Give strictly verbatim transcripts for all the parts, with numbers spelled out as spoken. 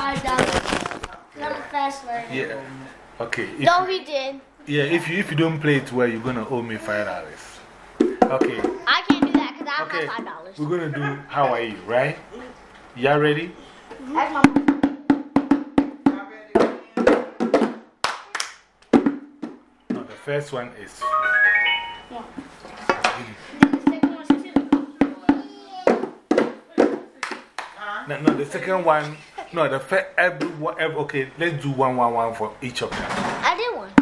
five dollars. I'm a fast learner. Yeah. Okay. If No, you, he did. Yeah, if you, if you don't play it well, you're going to owe me five dollars. Okay. I can't do that because I Okay. have five dollars. We're going to do How Are You, right? Y'all ready? That's my. No, the first one is. Yeah. No, no, the second one. No, the first. Every, every, okay, let's do one, one, one for each of them. I did one.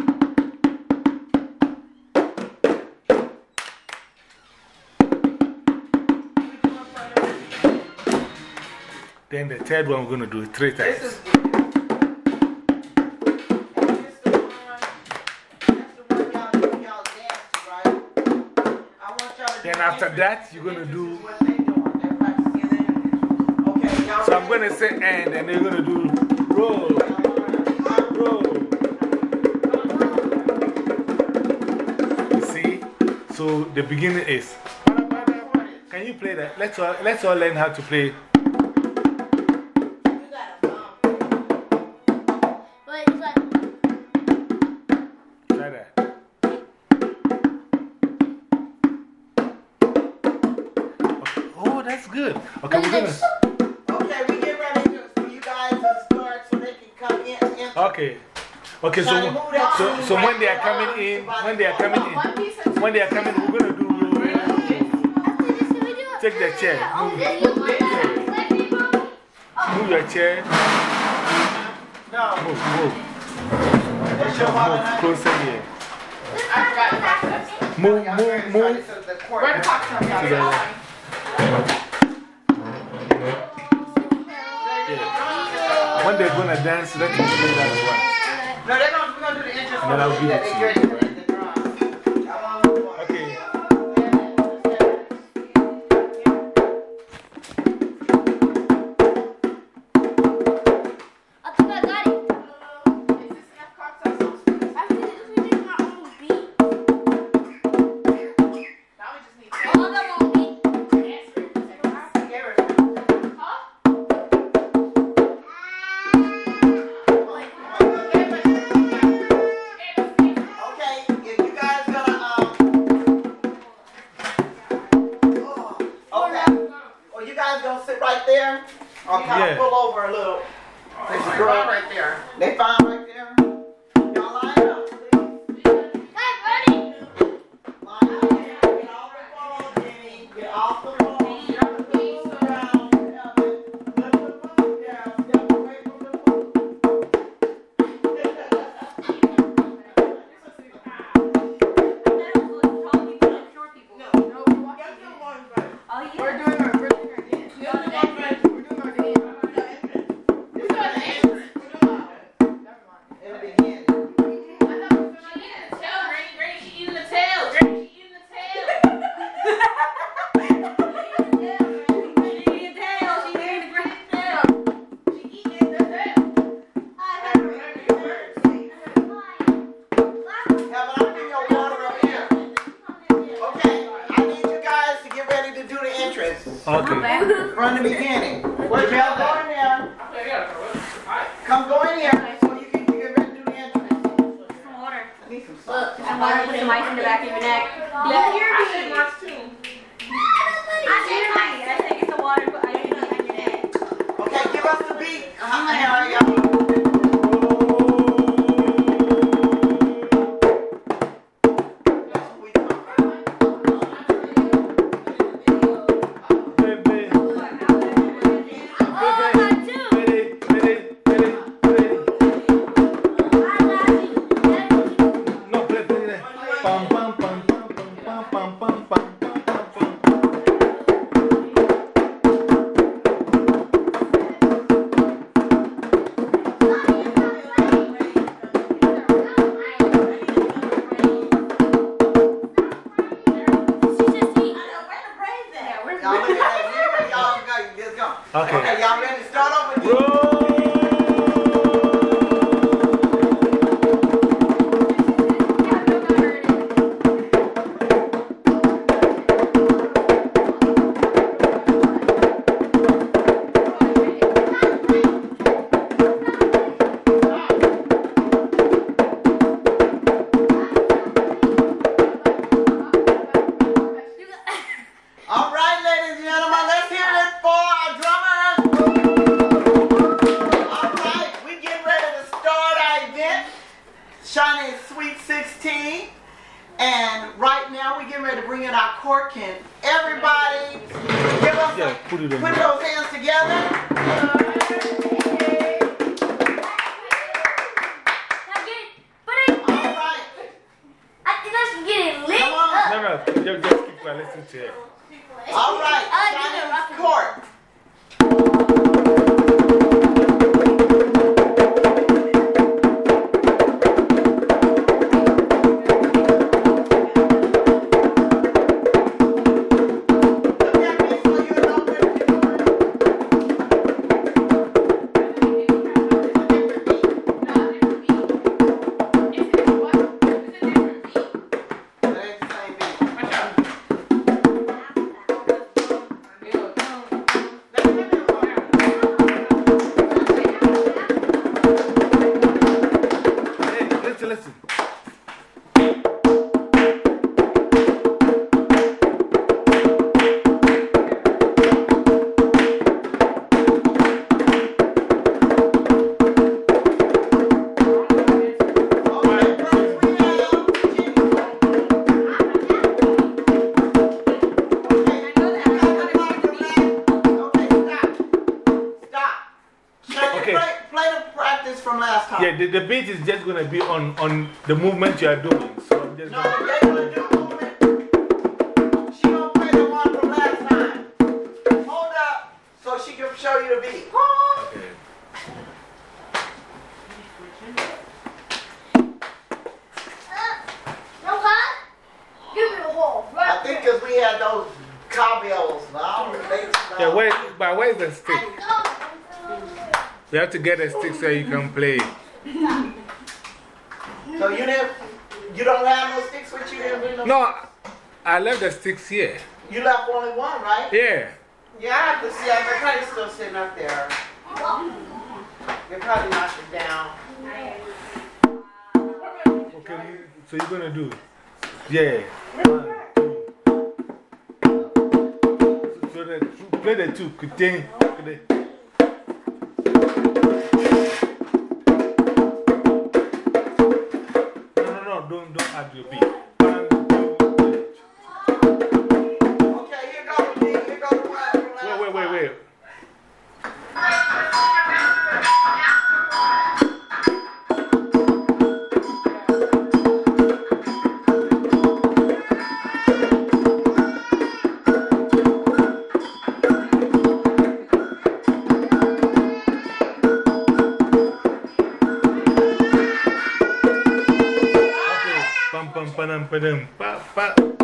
Then the third one, we're going to do it three times. This is the one. That's the one y'all do y'all dance to, right? I want y'all to do Then after that, you're going to do. what they doing. They're practicing their Okay, y'all. So I'm going to say end, and they're going to do roll. Roll. You see? So the beginning is. Can you play that? Let's all, let's all learn how to play. But it's like. Try that. Okay. Oh, that's good. Okay, we're going to. Okay, we get ready to, for you guys to start so they can come in. in. Okay. Okay, so, so, so when they are coming in, when they are coming in, when they are coming in, we're going to do. Take the chair. Move, move your chair. No. Move, move. What's your Move closer here. I forgot about that. Move, move, move. Where the cocktail To the y'all? left. Yeah. When they're going to dance, let me play that No, they're going to do the interest. And then I'll give it to you, right? you. one. Okay. I think I got it. I think it's within my own beat. All of them won't beat. Okay, if you guys gonna, um, okay, or you guys gonna sit right there, or kind Yeah. of pull over a little. There's a girl right there. They fine right there. Y'all line up, please. Hey, buddy. Line up. Get off the phone, Jenny. Get off the phone. Step the food around. Lift the food down. Step away from the food. We're doing our, we're doing our dance. We're doing our dance. We're doing our dance. We're doing our dance. In the beginning. Yeah, but I'm getting your water up here. Okay, I need you guys to get ready to do the entrance. Okay. From the beginning. What y'all go in there? Come go in here so you can get ready to do the entrance. I need some salt. I want to put some ice in the back of your neck. Let your be. I said ice. I said get the water, put ice in the back of your neck. Okay, give us the beat. Uh-huh, here I go. No, play, play that. Pam, pam, pam, pam, pam, pam, pam, pam, pam, pam. in our court. Can everybody give us Yeah, a, put it on. put those hands together? Now get it. Put it. All right. I think I should get it lit Come on. up. No, no, just, just keep quiet. Listen to it. All right. I like it, Chinese Rocky. court. Look at me so you know what you're doing. That ain't the same beat. Hey, listen, listen. Okay, first we have Jenny. Okay. Play, play the practice from last time. Yeah, the, the beat is just going to be on, on the movement you are doing. So I'm just No, gonna, they gonna do movement. She gonna play the one from last time. Hold up so she can show you the beat. okay. No cut? Give me a hole. I think because we had those cowbells. I don't relate to Yeah, that. where, but where's the stick? Let's go. You have to get a stick so you can play. So you didn't, you don't have no sticks with you? Didn't bring no- No, I left the sticks here. You left only one, right? Yeah. Yeah, I have to see. They're probably still sitting up there. They probably knocked it down. Okay, you, so you're going to do. Yeah. One, two. So, so the, play the two. Continue. No, no, no, don't, don't add your beat. One, two, Okay, here goes the beat. Here goes the one from last wait, wait, wait, time. wait. Okay, pam, pam, pam, pam, pam, pa, pa.